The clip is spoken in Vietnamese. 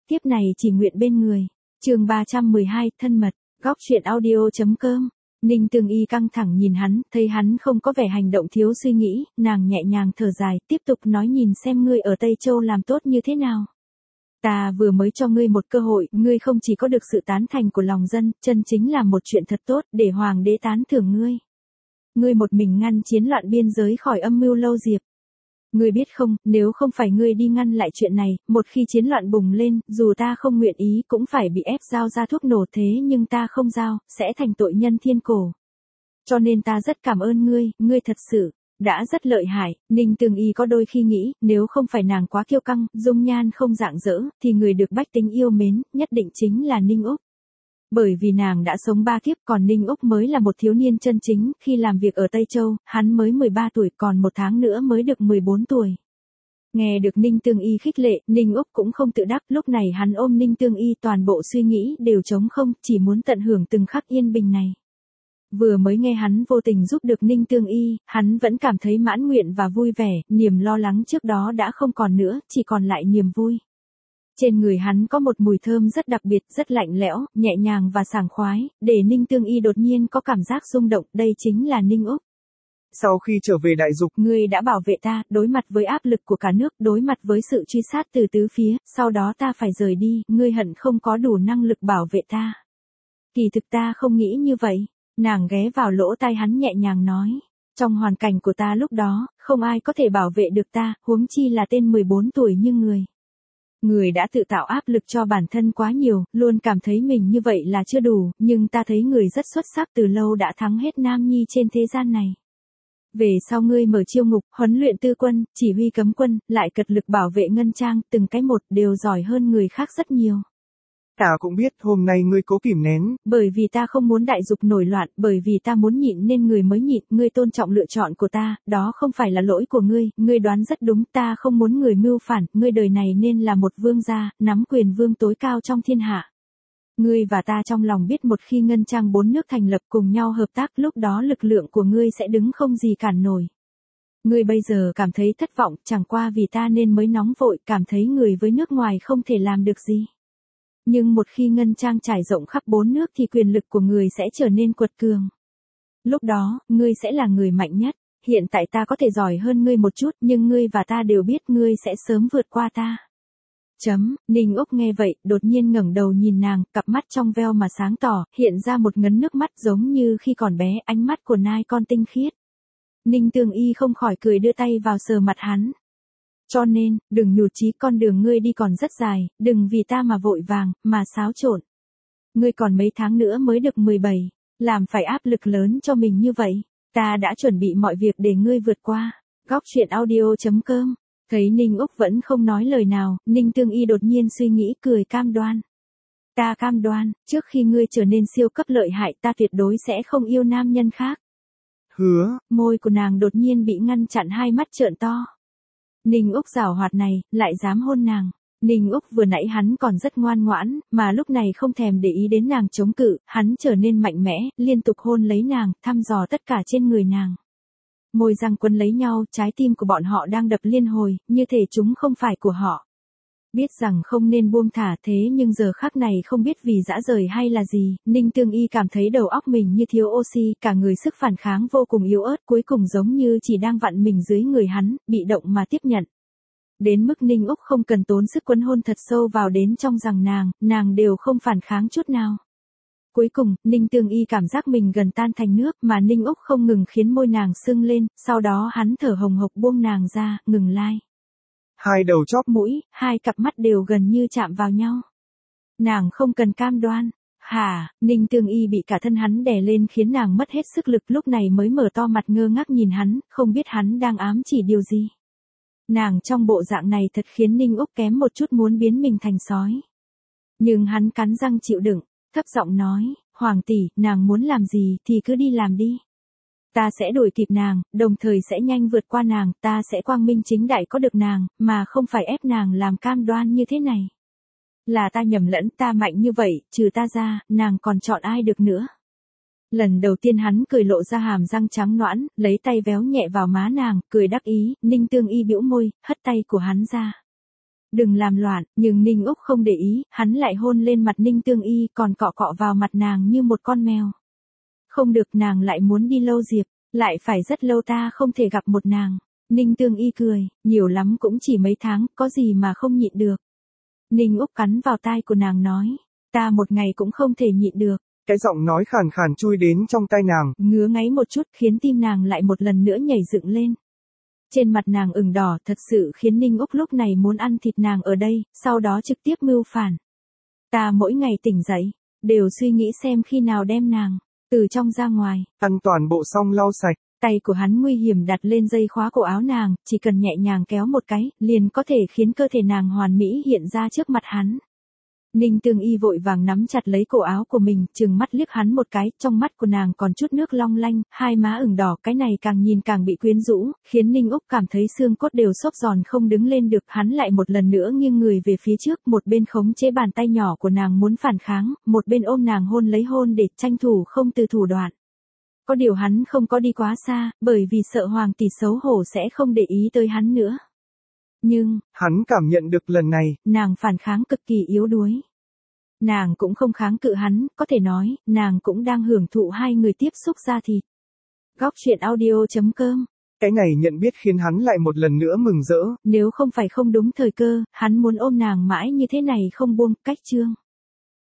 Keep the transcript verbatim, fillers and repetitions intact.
tiếp này chỉ nguyện bên người. Chương ba trăm mười hai, thân mật, góc truyện audio chấm com. Ninh Tương Y căng thẳng nhìn hắn, thấy hắn không có vẻ hành động thiếu suy nghĩ, nàng nhẹ nhàng thở dài, tiếp tục nói nhìn xem ngươi ở Tây Châu làm tốt như thế nào. Ta vừa mới cho ngươi một cơ hội, ngươi không chỉ có được sự tán thành của lòng dân, chân chính là một chuyện thật tốt, để hoàng đế tán thưởng ngươi. Ngươi một mình ngăn chiến loạn biên giới khỏi âm mưu Lâu Diệp. Ngươi biết không, nếu không phải ngươi đi ngăn lại chuyện này, một khi chiến loạn bùng lên, dù ta không nguyện ý cũng phải bị ép giao ra thuốc nổ thế nhưng ta không giao, sẽ thành tội nhân thiên cổ. Cho nên ta rất cảm ơn ngươi, ngươi thật sự đã rất lợi hại. Ninh Tương Y có đôi khi nghĩ, nếu không phải nàng quá kiêu căng, dung nhan không rạng rỡ, thì người được bách tính yêu mến, nhất định chính là Ninh Úc. Bởi vì nàng đã sống ba kiếp, còn Ninh Úc mới là một thiếu niên chân chính, khi làm việc ở Tây Châu, hắn mới mười ba tuổi, còn một tháng nữa mới được mười bốn tuổi. Nghe được Ninh Tương Y khích lệ, Ninh Úc cũng không tự đắc, lúc này hắn ôm Ninh Tương Y toàn bộ suy nghĩ đều trống không, chỉ muốn tận hưởng từng khắc yên bình này. Vừa mới nghe hắn vô tình giúp được Ninh Tương Y, hắn vẫn cảm thấy mãn nguyện và vui vẻ, niềm lo lắng trước đó đã không còn nữa, chỉ còn lại niềm vui. Trên người hắn có một mùi thơm rất đặc biệt, rất lạnh lẽo, nhẹ nhàng và sảng khoái, để Ninh Tương Y đột nhiên có cảm giác rung động, đây chính là Ninh Úc. Sau khi trở về đại dục, ngươi đã bảo vệ ta, đối mặt với áp lực của cả nước, đối mặt với sự truy sát từ tứ phía, sau đó ta phải rời đi, ngươi hận không có đủ năng lực bảo vệ ta. Kỳ thực ta không nghĩ như vậy, nàng ghé vào lỗ tai hắn nhẹ nhàng nói. Trong hoàn cảnh của ta lúc đó, không ai có thể bảo vệ được ta, huống chi là tên mười bốn tuổi như người. Người đã tự tạo áp lực cho bản thân quá nhiều, luôn cảm thấy mình như vậy là chưa đủ, nhưng ta thấy người rất xuất sắc từ lâu đã thắng hết nam nhi trên thế gian này. Về sau ngươi mở chiêu ngục, huấn luyện tư quân, chỉ huy cấm quân, lại cật lực bảo vệ ngân trang, từng cái một đều giỏi hơn người khác rất nhiều. Ta cũng biết hôm nay ngươi cố kìm nén. Bởi vì ta không muốn đại dục nổi loạn, bởi vì ta muốn nhịn nên người mới nhịn, ngươi tôn trọng lựa chọn của ta, đó không phải là lỗi của ngươi, ngươi đoán rất đúng, ta không muốn người mưu phản, ngươi đời này nên là một vương gia, nắm quyền vương tối cao trong thiên hạ. Ngươi và ta trong lòng biết một khi ngân trang bốn nước thành lập cùng nhau hợp tác, lúc đó lực lượng của ngươi sẽ đứng không gì cản nổi. Ngươi bây giờ cảm thấy thất vọng, chẳng qua vì ta nên mới nóng vội, cảm thấy người với nước ngoài không thể làm được gì. Nhưng một khi ngân trang trải rộng khắp bốn nước thì quyền lực của người sẽ trở nên quật cường. Lúc đó, ngươi sẽ là người mạnh nhất. Hiện tại ta có thể giỏi hơn ngươi một chút, nhưng ngươi và ta đều biết ngươi sẽ sớm vượt qua ta. Chấm, Ninh Úc nghe vậy, đột nhiên ngẩng đầu nhìn nàng, cặp mắt trong veo mà sáng tỏ, hiện ra một ngấn nước mắt giống như khi còn bé, ánh mắt của nai con tinh khiết. Ninh Tương Y không khỏi cười đưa tay vào sờ mặt hắn. Cho nên, đừng nhụt chí, con đường ngươi đi còn rất dài, đừng vì ta mà vội vàng, mà xáo trộn. Ngươi còn mấy tháng nữa mới được mười bảy, làm phải áp lực lớn cho mình như vậy. Ta đã chuẩn bị mọi việc để ngươi vượt qua. Góc truyện audio chấm com. Thấy Ninh Úc vẫn không nói lời nào, Ninh Tương Y đột nhiên suy nghĩ cười cam đoan. Ta cam đoan, trước khi ngươi trở nên siêu cấp lợi hại ta tuyệt đối sẽ không yêu nam nhân khác. Hứa. Môi của nàng đột nhiên bị ngăn chặn, hai mắt trợn to. Ninh Úc giảo hoạt này, lại dám hôn nàng. Ninh Úc vừa nãy hắn còn rất ngoan ngoãn, mà lúc này không thèm để ý đến nàng chống cự, hắn trở nên mạnh mẽ, liên tục hôn lấy nàng, thăm dò tất cả trên người nàng. Môi răng quấn lấy nhau, trái tim của bọn họ đang đập liên hồi, như thể chúng không phải của họ. Biết rằng không nên buông thả thế nhưng giờ khắc này không biết vì dã rời hay là gì, Ninh Tương Y cảm thấy đầu óc mình như thiếu oxy, cả người sức phản kháng vô cùng yếu ớt, cuối cùng giống như chỉ đang vặn mình dưới người hắn, bị động mà tiếp nhận. Đến mức Ninh Úc không cần tốn sức quấn hôn thật sâu vào đến trong rằng nàng, nàng đều không phản kháng chút nào. Cuối cùng, Ninh Tương Y cảm giác mình gần tan thành nước mà Ninh Úc không ngừng khiến môi nàng sưng lên, sau đó hắn thở hồng hộc buông nàng ra, ngừng lai. Hai đầu chóp mũi, hai cặp mắt đều gần như chạm vào nhau. Nàng không cần cam đoan. Hả, Ninh Tương Y bị cả thân hắn đè lên khiến nàng mất hết sức lực, lúc này mới mở to mặt ngơ ngác nhìn hắn, không biết hắn đang ám chỉ điều gì. Nàng trong bộ dạng này thật khiến Ninh Úc kém một chút muốn biến mình thành sói. Nhưng hắn cắn răng chịu đựng, thấp giọng nói, Hoàng tỷ, nàng muốn làm gì thì cứ đi làm đi. Ta sẽ đuổi kịp nàng, đồng thời sẽ nhanh vượt qua nàng, ta sẽ quang minh chính đại có được nàng, mà không phải ép nàng làm cam đoan như thế này. Là ta nhầm lẫn, ta mạnh như vậy, trừ ta ra, nàng còn chọn ai được nữa. Lần đầu tiên hắn cười lộ ra hàm răng trắng nõn, lấy tay véo nhẹ vào má nàng, cười đắc ý, Ninh Tương Y bĩu môi, hất tay của hắn ra. Đừng làm loạn, nhưng Ninh Úc không để ý, hắn lại hôn lên mặt Ninh Tương Y còn cọ cọ vào mặt nàng như một con mèo. Không được, nàng lại muốn đi lâu Diệp, lại phải rất lâu ta không thể gặp một nàng. Ninh Tương Y cười, nhiều lắm cũng chỉ mấy tháng, có gì mà không nhịn được. Ninh Úc cắn vào tai của nàng nói, ta một ngày cũng không thể nhịn được. Cái giọng nói khàn khàn chui đến trong tai nàng, ngứa ngáy một chút khiến tim nàng lại một lần nữa nhảy dựng lên. Trên mặt nàng ửng đỏ thật sự khiến Ninh Úc lúc này muốn ăn thịt nàng ở đây, sau đó trực tiếp mưu phản. Ta mỗi ngày tỉnh dậy, đều suy nghĩ xem khi nào đem nàng, từ trong ra ngoài, ăn toàn bộ xong lau sạch. Tay của hắn nguy hiểm đặt lên dây khóa cổ áo nàng, chỉ cần nhẹ nhàng kéo một cái, liền có thể khiến cơ thể nàng hoàn mỹ hiện ra trước mặt hắn. Ninh Tương Y vội vàng nắm chặt lấy cổ áo của mình, trừng mắt liếc hắn một cái, trong mắt của nàng còn chút nước long lanh, hai má ửng đỏ, cái này càng nhìn càng bị quyến rũ, khiến Ninh Úc cảm thấy xương cốt đều xốp giòn không đứng lên được, hắn lại một lần nữa nghiêng người về phía trước, một bên khống chế bàn tay nhỏ của nàng muốn phản kháng, một bên ôm nàng hôn lấy hôn để tranh thủ không từ thủ đoạn. Có điều hắn không có đi quá xa, bởi vì sợ Hoàng tỷ xấu hổ sẽ không để ý tới hắn nữa. Nhưng, hắn cảm nhận được lần này, nàng phản kháng cực kỳ yếu đuối. Nàng cũng không kháng cự hắn, có thể nói, nàng cũng đang hưởng thụ hai người tiếp xúc da thịt. Góc truyện audio chấm com. Cái này nhận biết khiến hắn lại một lần nữa mừng rỡ. Nếu không phải không đúng thời cơ, hắn muốn ôm nàng mãi như thế này không buông, cách chương.